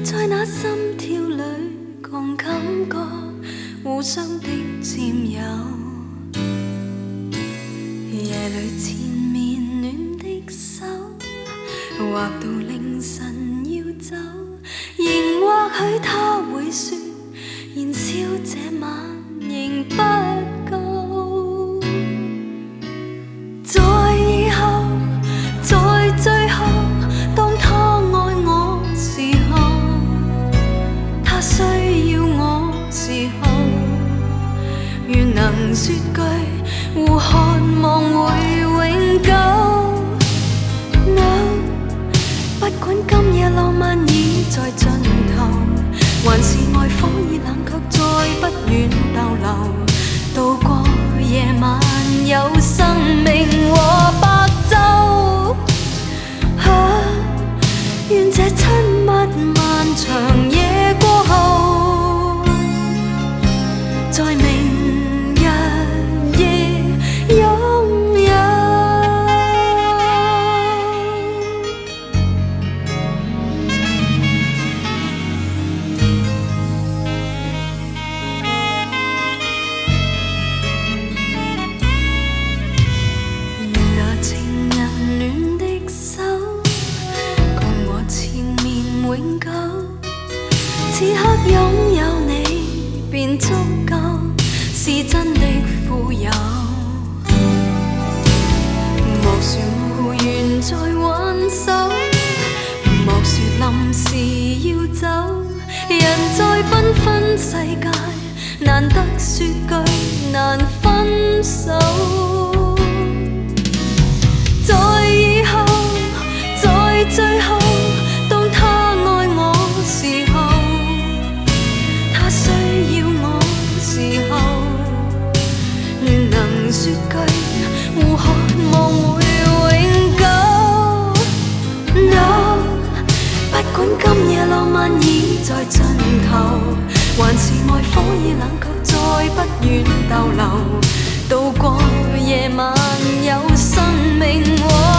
在那心跳里共感觉互相的佔有，夜裏纏綿暖的手，劃到凌晨要走，仍或許他會說燃燒這晚仍不夠，在以後，在最後，當他愛我時候，他需要我時候，願能說句互渴望會永久。No， 不管今夜浪漫已在盡頭，還是愛火已冷卻再不願逗留，渡過夜晚有生命和白晝。願這親密漫長夜過後，在明日夜擁有。願那情人暖的手共我纏綿永久，此刻擁有你便足夠，是真的富有。莫說無緣再挽手，莫說臨時要走，人在繽紛世界，難得說句難分手。在以後，在最後，當他愛我時候，他需要我時候，願能說句互渴望會永久。No， 不管今夜浪漫已在盡頭，還是愛火已冷卻再不願逗留，渡過夜晚有生命和